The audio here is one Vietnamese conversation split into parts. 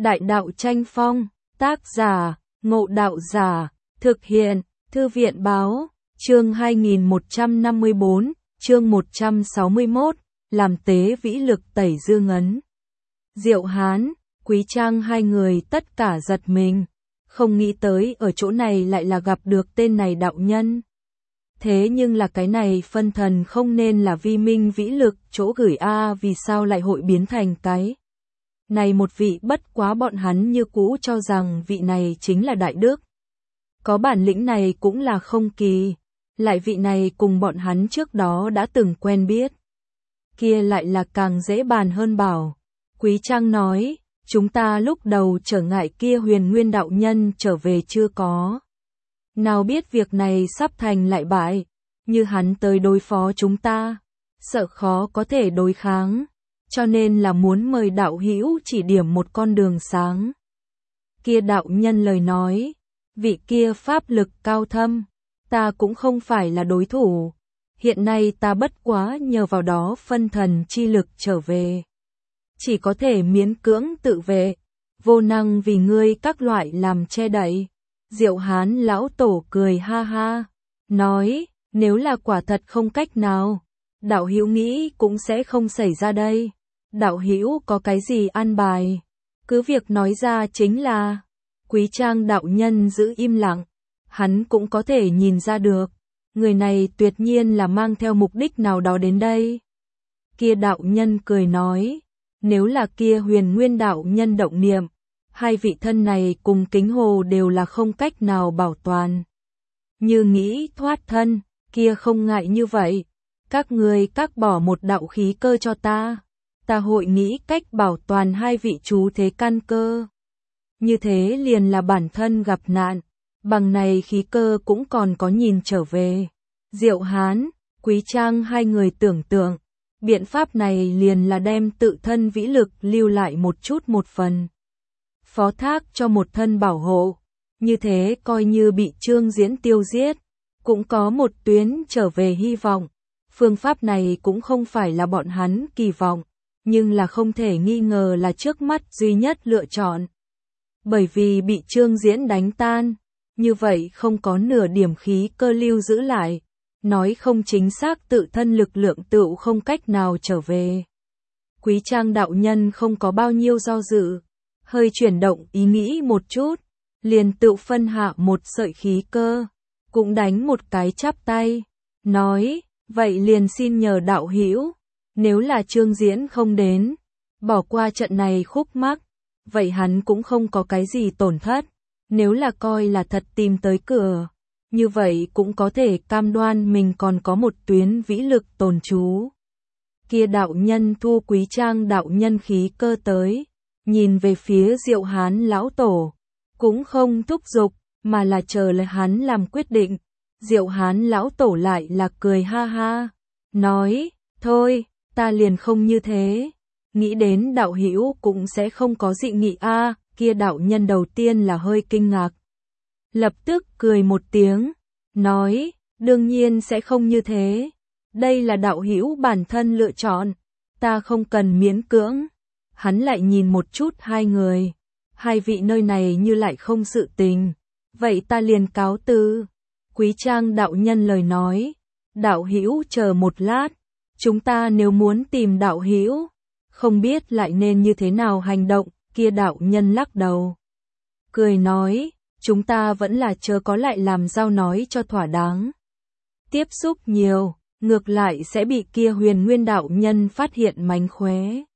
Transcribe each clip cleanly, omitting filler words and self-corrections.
Đại đạo tranh phong, tác giả, Ngộ Đạo Giả, thực hiện, Thư viện báo, chương 2154, chương 161, làm tế vĩ lực tẩy dương ấn. Diệu Hán, Quý Trang hai người tất cả giật mình, không nghĩ tới ở chỗ này lại là gặp được tên này đạo nhân. Thế nhưng là cái này phân thần không nên là vi minh vĩ lực chỗ gửi vì sao lại hội biến thành cái này một vị, bất quá bọn hắn như cũ cho rằng vị này chính là đại đức. Có bản lĩnh này cũng là không kỳ, lại vị này cùng bọn hắn trước đó đã từng quen biết. Kia lại là càng dễ bàn hơn bảo. Quý Trang nói, chúng ta lúc đầu trở ngại kia Huyền Nguyên đạo nhân trở về chưa có. Nào biết việc này sắp thành lại bại, như hắn tới đối phó chúng ta, sợ khó có thể đối kháng, cho nên là muốn mời đạo hữu chỉ điểm một con đường sáng. Kia đạo nhân lời nói, vị kia pháp lực cao thâm, ta cũng không phải là đối thủ, hiện nay ta bất quá nhờ vào đó phân thần chi lực trở về. Chỉ có thể miễn cưỡng tự vệ, vô năng vì ngươi các loại làm che đậy. Diệu Hán lão tổ cười ha ha, nói, nếu là quả thật không cách nào, đạo hữu nghĩ cũng sẽ không xảy ra đây. Đạo hữu có cái gì an bài, cứ việc nói ra chính là. Quý Trang đạo nhân giữ im lặng, hắn cũng có thể nhìn ra được, người này tuyệt nhiên là mang theo mục đích nào đó đến đây. Kia đạo nhân cười nói, nếu là kia Huyền Nguyên đạo nhân động niệm, hai vị thân này cùng Kính Hồ đều là không cách nào bảo toàn. Như nghĩ thoát thân, kia không ngại như vậy, các người các bỏ một đạo khí cơ cho ta hội nghĩ cách bảo toàn hai vị chú thế căn cơ. Như thế liền là bản thân gặp nạn, bằng này khí cơ cũng còn có nhìn trở về. Diệu Hán, Quý Trang hai người tưởng tượng, biện pháp này liền là đem tự thân vĩ lực lưu lại một chút một phần. Phó thác cho một thân bảo hộ, như thế coi như bị Trương Diễn tiêu giết, cũng có một tuyến trở về hy vọng. Phương pháp này cũng không phải là bọn hắn kỳ vọng, nhưng là không thể nghi ngờ là trước mắt duy nhất lựa chọn. Bởi vì bị Trương Diễn đánh tan, như vậy không có nửa điểm khí cơ lưu giữ lại, nói không chính xác tự thân lực lượng tựu không cách nào trở về. Quý Trang đạo nhân không có bao nhiêu do dự, hơi chuyển động ý nghĩ một chút, liền tự phân hạ một sợi khí cơ, cũng đánh một cái chắp tay, nói, vậy liền xin nhờ đạo hữu, nếu là Trương Diễn không đến, bỏ qua trận này khúc mắc, vậy hắn cũng không có cái gì tổn thất, nếu là coi là thật tìm tới cửa, như vậy cũng có thể cam đoan mình còn có một tuyến vĩ lực tồn trú. Kia đạo nhân thu Quý Trang đạo nhân khí cơ tới, nhìn về phía Diệu Hán lão tổ, cũng không thúc giục, mà là chờ lấy hắn làm quyết định. Diệu Hán lão tổ lại là cười ha ha, nói, thôi, ta liền không như thế, nghĩ đến đạo hữu cũng sẽ không có dị nghị kia đạo nhân đầu tiên là hơi kinh ngạc. Lập tức cười một tiếng, nói, đương nhiên sẽ không như thế, đây là đạo hữu bản thân lựa chọn, ta không cần miễn cưỡng. Hắn lại nhìn một chút hai người, hai vị nơi này như lại không sự tình, vậy ta liền cáo từ. Quý Trang đạo nhân lời nói, đạo hữu chờ một lát, chúng ta nếu muốn tìm đạo hữu, không biết lại nên như thế nào hành động. Kia đạo nhân lắc đầu, cười nói, chúng ta vẫn là chờ có lại làm giao nói cho thỏa đáng. Tiếp xúc nhiều, ngược lại sẽ bị kia Huyền Nguyên đạo nhân phát hiện mánh khóe.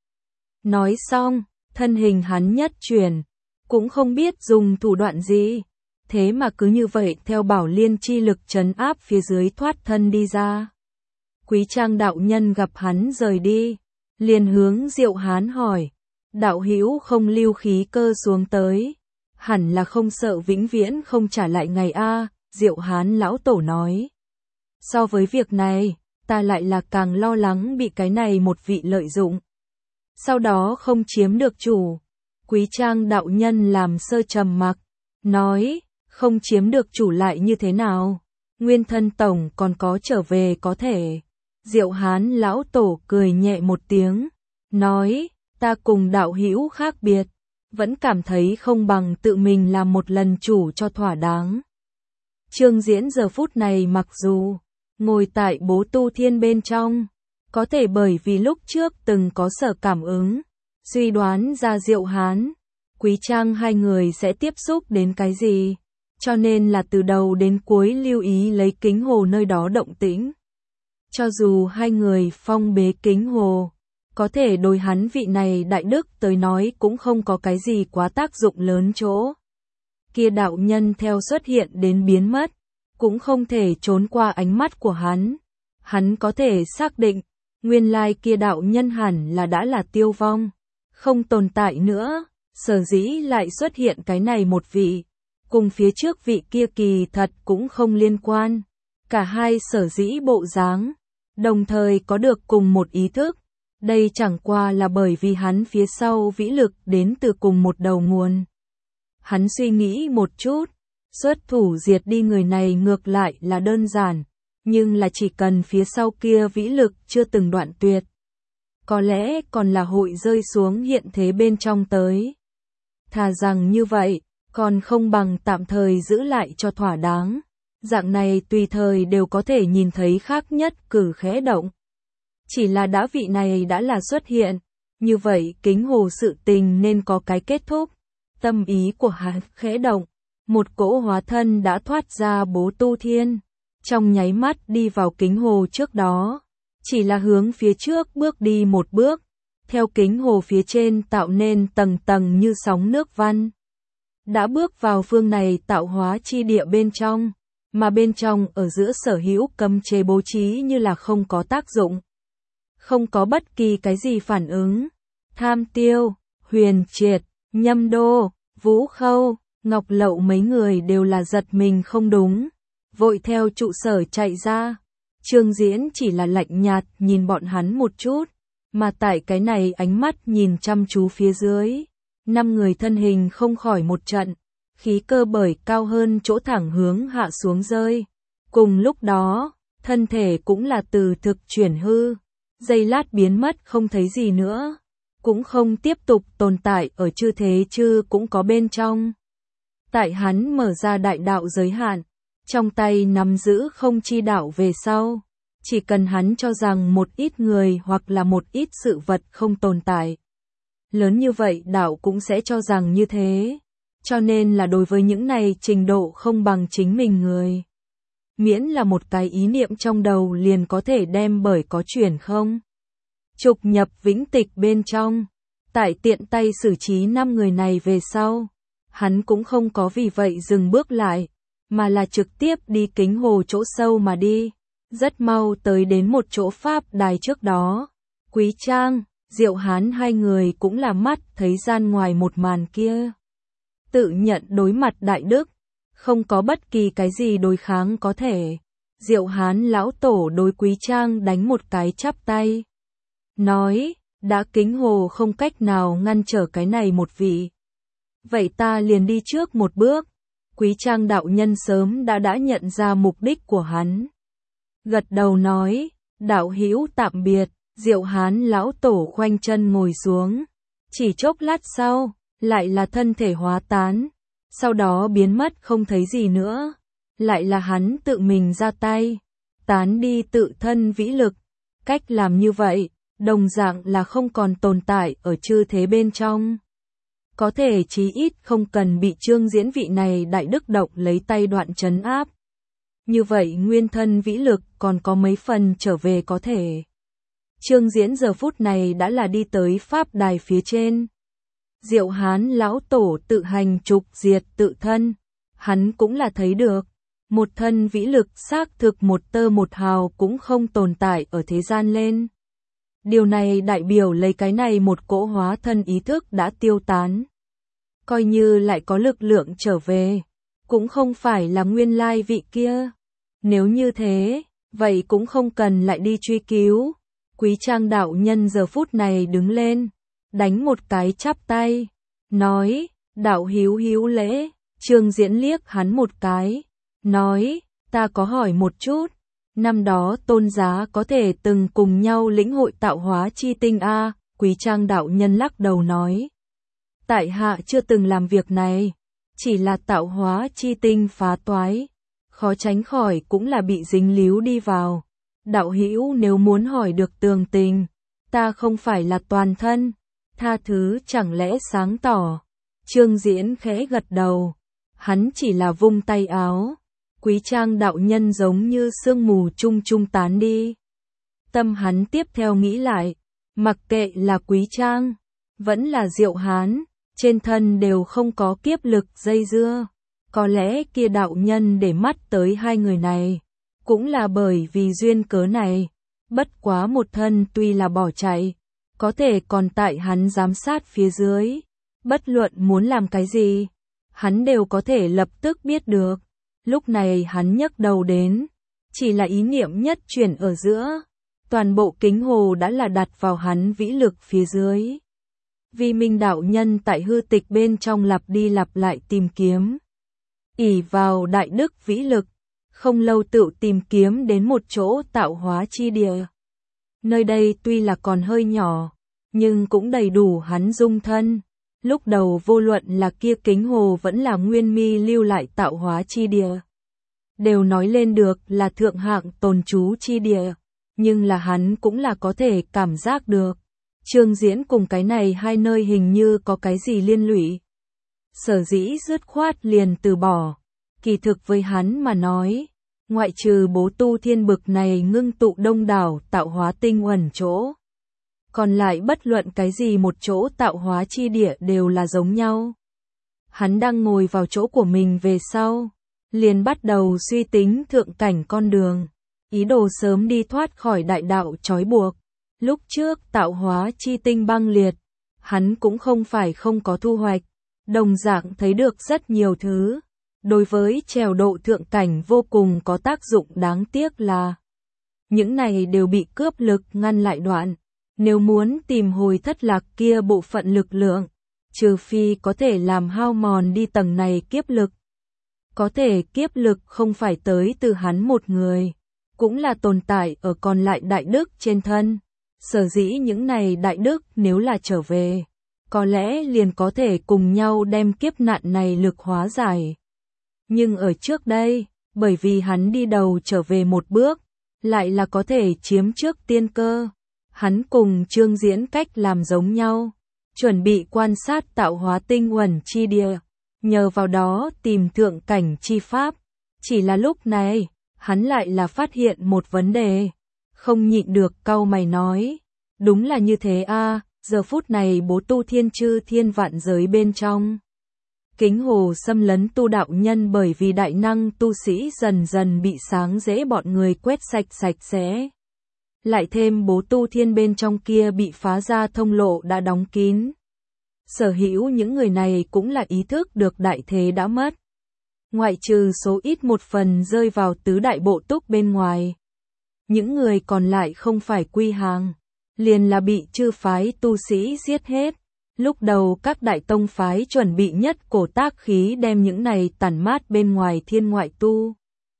Nói xong, thân hình hắn nhất chuyển, cũng không biết dùng thủ đoạn gì, thế mà cứ như vậy theo bảo liên chi lực trấn áp phía dưới thoát thân đi ra. Quý Trang đạo nhân gặp hắn rời đi, liền hướng Diệu Hán hỏi, đạo hữu không lưu khí cơ xuống tới, hẳn là không sợ vĩnh viễn không trả lại ngày Diệu Hán lão tổ nói. So với việc này, ta lại là càng lo lắng bị cái này một vị lợi dụng, sau đó không chiếm được chủ. Quý Trang đạo nhân làm sơ trầm mặc, nói, không chiếm được chủ lại như thế nào, nguyên thân tổng còn có trở về có thể. Diệu Hán lão tổ cười nhẹ một tiếng, nói, ta cùng đạo hữu khác biệt, vẫn cảm thấy không bằng tự mình làm một lần chủ cho thỏa đáng. Trương Diễn giờ phút này mặc dù ngồi tại Bố Tu Thiên bên trong, có thể bởi vì lúc trước từng có sở cảm ứng, suy đoán ra Diệu Hán, Quý Trang hai người sẽ tiếp xúc đến cái gì, cho nên là từ đầu đến cuối lưu ý lấy kính hồ nơi đó động tĩnh. Cho dù hai người phong bế kính hồ, có thể đối hắn vị này đại đức tới nói cũng không có cái gì quá tác dụng lớn chỗ. Kia đạo nhân theo xuất hiện đến biến mất, cũng không thể trốn qua ánh mắt của hắn. Hắn có thể xác định, nguyên lai kia đạo nhân hẳn là đã là tiêu vong, không tồn tại nữa, sở dĩ lại xuất hiện cái này một vị, cùng phía trước vị kia kỳ thật cũng không liên quan. Cả hai sở dĩ bộ dáng, đồng thời có được cùng một ý thức. Đây chẳng qua là bởi vì hắn phía sau vĩ lực đến từ cùng một đầu nguồn. Hắn suy nghĩ một chút, xuất thủ diệt đi người này ngược lại là đơn giản, nhưng là chỉ cần phía sau kia vĩ lực chưa từng đoạn tuyệt. Có lẽ còn là hội rơi xuống hiện thế bên trong tới. Thà rằng như vậy, còn không bằng tạm thời giữ lại cho thỏa đáng. Dạng này tùy thời đều có thể nhìn thấy khác nhất cử khẽ động. Chỉ là đã vị này đã là xuất hiện, như vậy kính hồ sự tình nên có cái kết thúc. Tâm ý của hắn khẽ động, một cỗ hóa thân đã thoát ra Bố Tu Thiên, trong nháy mắt đi vào kính hồ trước đó, chỉ là hướng phía trước bước đi một bước, theo kính hồ phía trên tạo nên tầng tầng như sóng nước văn. Đã bước vào phương này tạo hóa chi địa bên trong, mà bên trong ở giữa sở hữu cấm chế bố trí như là không có tác dụng. Không có bất kỳ cái gì phản ứng. Tham Tiêu, Huyền Triệt, Nhâm Đô, Vũ Khâu, Ngọc Lậu mấy người đều là giật mình không đúng, vội theo trụ sở chạy ra. Trương Diễn chỉ là lạnh nhạt nhìn bọn hắn một chút, mà tại cái này ánh mắt nhìn chăm chú phía dưới, 5 người thân hình không khỏi một trận, khí cơ bởi cao hơn chỗ thẳng hướng hạ xuống rơi. Cùng lúc đó, thân thể cũng là từ thực chuyển hư, giây lát biến mất không thấy gì nữa, cũng không tiếp tục tồn tại ở chư thế chư cũng có bên trong. Tại hắn mở ra đại đạo giới hạn, trong tay nắm giữ không chi đạo về sau, chỉ cần hắn cho rằng một ít người hoặc là một ít sự vật không tồn tại. Lớn như vậy đạo cũng sẽ cho rằng như thế, cho nên là đối với những này trình độ không bằng chính mình người. Miễn là một cái ý niệm trong đầu liền có thể đem bởi có chuyển không. Trục nhập vĩnh tịch bên trong, tại tiện tay xử trí 5 người này về sau, hắn cũng không có vì vậy dừng bước lại, mà là trực tiếp đi kính hồ chỗ sâu mà đi, rất mau tới đến một chỗ pháp đài trước đó. Quý Trang, Diệu Hán hai người cũng là mắt thấy gian ngoài một màn kia. Tự nhận đối mặt đại đức, không có bất kỳ cái gì đối kháng có thể. Diệu Hán lão tổ đối Quý Trang đánh một cái chắp tay. Nói, đã kính hồ không cách nào ngăn trở cái này một vị. Vậy ta liền đi trước một bước. Quý Trang đạo nhân sớm đã nhận ra mục đích của hắn. Gật đầu nói, đạo hữu tạm biệt. Diệu Hán lão tổ khoanh chân ngồi xuống. Chỉ chốc lát sau, lại là thân thể hóa tán. Sau đó biến mất không thấy gì nữa. Lại là hắn tự mình ra tay, tán đi tự thân vĩ lực. Cách làm như vậy, đồng dạng là không còn tồn tại ở chư thế bên trong. Có thể chí ít không cần bị Trương Diễn vị này đại đức động lấy tay đoạn trấn áp. Như vậy nguyên thân vĩ lực còn có mấy phần trở về có thể. Trương Diễn giờ phút này đã là đi tới pháp đài phía trên. Diệu Hán lão tổ tự hành trục diệt tự thân, hắn cũng là thấy được. Một thân vĩ lực xác thực một tơ một hào cũng không tồn tại ở thế gian lên. Điều này đại biểu lấy cái này một cỗ hóa thân ý thức đã tiêu tán. Coi như lại có lực lượng trở về, cũng không phải là nguyên lai vị kia. Nếu như thế, vậy cũng không cần lại đi truy cứu. Quý Trang đạo nhân giờ phút này đứng lên, đánh một cái chắp tay, nói, đạo hữu lễ. Trương Diễn liếc hắn một cái, nói, ta có hỏi một chút, năm đó Tôn giá có thể từng cùng nhau lĩnh hội tạo hóa chi tinh a? Quý Trang đạo nhân lắc đầu nói, tại hạ chưa từng làm việc này, chỉ là tạo hóa chi tinh phá toái, khó tránh khỏi cũng là bị dính líu đi vào. Đạo hữu nếu muốn hỏi được tường tình, ta không phải là toàn thân, tha thứ chẳng lẽ sáng tỏ. Trương Diễn khẽ gật đầu, hắn chỉ là vung tay áo, Quý Trang đạo nhân giống như sương mù chung chung tán đi. Tâm hắn tiếp theo nghĩ lại, mặc kệ là Quý Trang, vẫn là Diệu Hán, trên thân đều không có kiếp lực dây dưa. Có lẽ kia đạo nhân để mắt tới hai người này, cũng là bởi vì duyên cớ này. Bất quá một thân tuy là bỏ chạy, có thể còn tại hắn giám sát phía dưới. Bất luận muốn làm cái gì, hắn đều có thể lập tức biết được. Lúc này hắn nhấc đầu đến, chỉ là ý niệm nhất chuyển ở giữa. Toàn bộ kính hồ đã là đặt vào hắn vĩ lực phía dưới. Vi Minh đạo nhân tại hư tịch bên trong lặp đi lặp lại tìm kiếm. Ỷ vào đại đức vĩ lực, không lâu tự tìm kiếm đến một chỗ tạo hóa chi địa. Nơi đây tuy là còn hơi nhỏ, nhưng cũng đầy đủ hắn dung thân. Lúc đầu vô luận là kia kính hồ vẫn là Nguyên Mi lưu lại tạo hóa chi địa, đều nói lên được là thượng hạng tồn trú chi địa, nhưng là hắn cũng là có thể cảm giác được. Trương Diễn cùng cái này hai nơi hình như có cái gì liên lụy. Sở dĩ dứt khoát liền từ bỏ. Kỳ thực với hắn mà nói, ngoại trừ Bố Tu Thiên bực này ngưng tụ đông đảo tạo hóa tinh uẩn chỗ, còn lại bất luận cái gì một chỗ tạo hóa chi địa đều là giống nhau. Hắn đang ngồi vào chỗ của mình về sau, liền bắt đầu suy tính thượng cảnh con đường, ý đồ sớm đi thoát khỏi đại đạo trói buộc. Lúc trước tạo hóa chi tinh băng liệt, hắn cũng không phải không có thu hoạch, đồng dạng thấy được rất nhiều thứ. Đối với trèo độ thượng cảnh vô cùng có tác dụng, đáng tiếc là những này đều bị cướp lực ngăn lại đoạn. Nếu muốn tìm hồi thất lạc kia bộ phận lực lượng, trừ phi có thể làm hao mòn đi tầng này kiếp lực. Có thể kiếp lực không phải tới từ hắn một người, cũng là tồn tại ở còn lại đại đức trên thân. Sở dĩ những này đại đức nếu là trở về, có lẽ liền có thể cùng nhau đem kiếp nạn này lực hóa giải. Nhưng ở trước đây, bởi vì hắn đi đầu trở về một bước, lại là có thể chiếm trước tiên cơ. Hắn cùng Trương Diễn cách làm giống nhau, chuẩn bị quan sát tạo hóa tinh uẩn chi địa, nhờ vào đó tìm thượng cảnh chi pháp. Chỉ là lúc này, hắn lại là phát hiện một vấn đề, không nhịn được cau mày nói, đúng là như thế a, giờ phút này Bố Tu Thiên chư thiên vạn giới bên trong. Kính hồ xâm lấn tu đạo nhân bởi vì đại năng tu sĩ dần dần bị sáng dễ bọn người quét sạch sạch sẽ. Lại thêm Bố Tu Thiên bên trong kia bị phá ra thông lộ đã đóng kín. Sở hữu những người này cũng là ý thức được đại thế đã mất. Ngoại trừ số ít một phần rơi vào tứ đại bộ túc bên ngoài. Những người còn lại không phải quy hàng, liền là bị chư phái tu sĩ giết hết. Lúc đầu các đại tông phái chuẩn bị nhất cổ tác khí đem những này tản mát bên ngoài thiên ngoại tu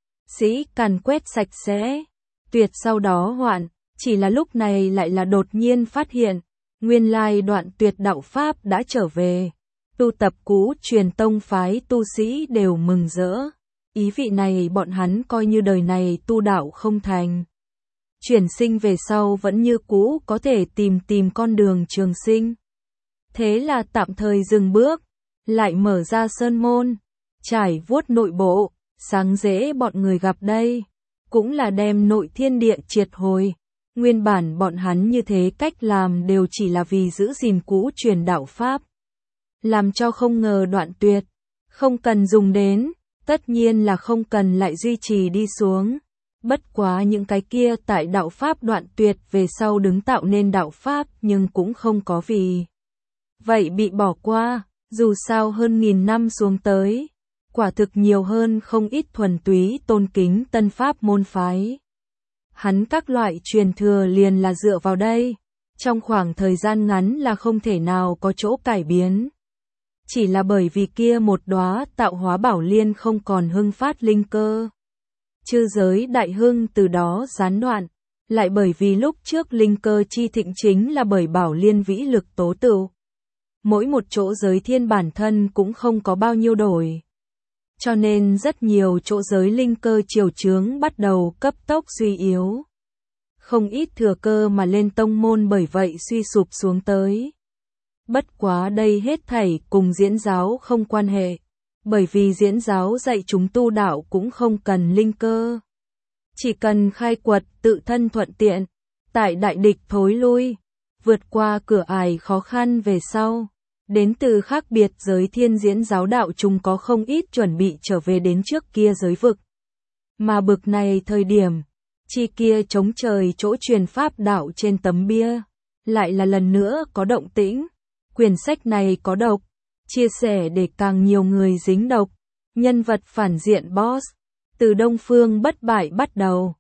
sĩ càn quét sạch sẽ, tuyệt sau đó hoạn. Chỉ là lúc này lại là đột nhiên phát hiện, nguyên lai đoạn tuyệt đạo Pháp đã trở về. Tu tập cũ truyền tông phái tu sĩ đều mừng rỡ. Ý vị này bọn hắn coi như đời này tu đạo không thành. Chuyển sinh về sau vẫn như cũ có thể tìm con đường trường sinh. Thế là tạm thời dừng bước, lại mở ra sơn môn, trải vuốt nội bộ, sáng dễ bọn người gặp đây. Cũng là đem nội thiên địa triệt hồi. Nguyên bản bọn hắn như thế cách làm đều chỉ là vì giữ gìn cũ truyền đạo Pháp. Làm cho không ngờ đoạn tuyệt, không cần dùng đến, tất nhiên là không cần lại duy trì đi xuống. Bất quá những cái kia tại đạo Pháp đoạn tuyệt về sau đứng tạo nên đạo Pháp nhưng cũng không có vì vậy bị bỏ qua, dù sao hơn 1000 năm xuống tới, quả thực nhiều hơn không ít thuần túy tôn kính tân Pháp môn phái. Hắn các loại truyền thừa liền là dựa vào đây, trong khoảng thời gian ngắn là không thể nào có chỗ cải biến. Chỉ là bởi vì kia một đóa tạo hóa bảo liên không còn hưng phát linh cơ. Chư giới đại hưng từ đó gián đoạn, lại bởi vì lúc trước linh cơ chi thịnh chính là bởi bảo liên vĩ lực tố tựu. mỗi một chỗ giới thiên bản thân cũng không có bao nhiêu đổi. Cho nên rất nhiều chỗ giới linh cơ triều chướng bắt đầu cấp tốc suy yếu. Không ít thừa cơ mà lên tông môn bởi vậy suy sụp xuống tới. Bất quá đây hết thảy cùng diễn giáo không quan hệ, bởi vì diễn giáo dạy chúng tu đạo cũng không cần linh cơ. Chỉ cần khai quật tự thân thuận tiện, tại đại địch thối lui, vượt qua cửa ải khó khăn về sau. Đến từ khác biệt giới thiên diễn giáo đạo chúng có không ít chuẩn bị trở về đến trước kia giới vực. Mà bực này thời điểm, chi kia chống trời chỗ truyền pháp đạo trên tấm bia, lại là lần nữa có động tĩnh. Quyển sách này có độc, chia sẻ để càng nhiều người dính độc. Nhân vật phản diện boss, từ Đông Phương bất bại bắt đầu.